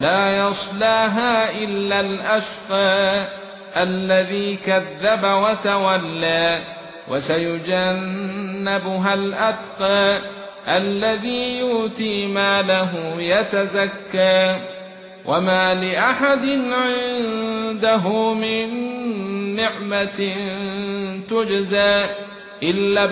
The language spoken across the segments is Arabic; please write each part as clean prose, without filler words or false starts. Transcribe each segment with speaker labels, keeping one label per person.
Speaker 1: لا يصلاها إلا الأشقى الذي كذب وتولى وسيجنبها الأتقى الذي يؤتي ماله يتزكى وما لأحد عنده من نعمة تجزى إلا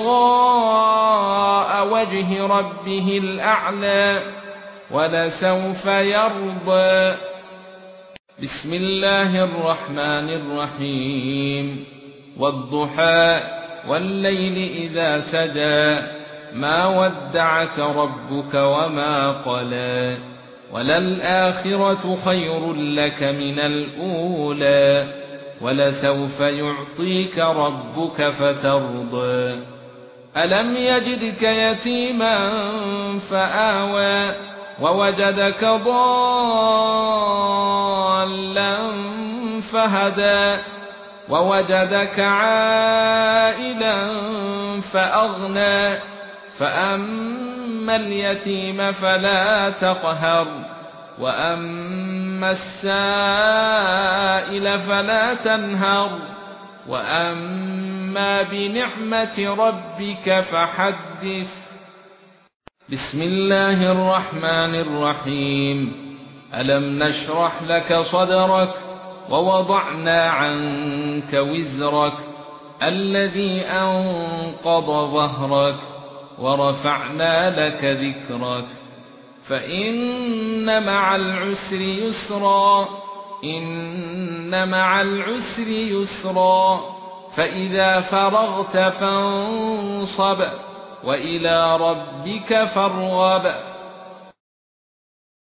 Speaker 1: ابتغاء وجه ربه الأعلى ولسوف يرضى. بسم الله الرحمن الرحيم والضحى والليل إذا سجى ما ودعك ربك وما قلى وللآخرة خير لك من الأولى ولسوف يعطيك ربك فترضى. ألم يجدك يتيما فآوى ووجدك ضالا فهدى ووجدك عائلا فأغنى فأما اليتيم فلا تقهر وأما السائل فلا تنهر وأما بنعمة ربك فحدث. بسم الله الرحمن الرحيم ألم نشرح لك صدرك ووضعنا عنك وزرك الذي أنقض ظهرك ورفعنا لك ذكرك فإن مع العسر يسرا إن مع العسر يسرا فإذا فرغت فانصب وإلى ربك فارغب.